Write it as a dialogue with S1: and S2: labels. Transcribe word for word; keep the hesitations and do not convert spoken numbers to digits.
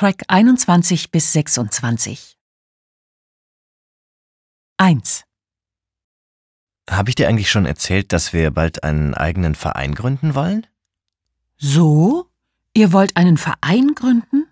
S1: Track einundzwanzig bis sechsundzwanzig. eins.
S2: Habe ich dir eigentlich schon erzählt, dass wir bald einen eigenen Verein gründen wollen?
S1: So? Ihr wollt einen Verein gründen?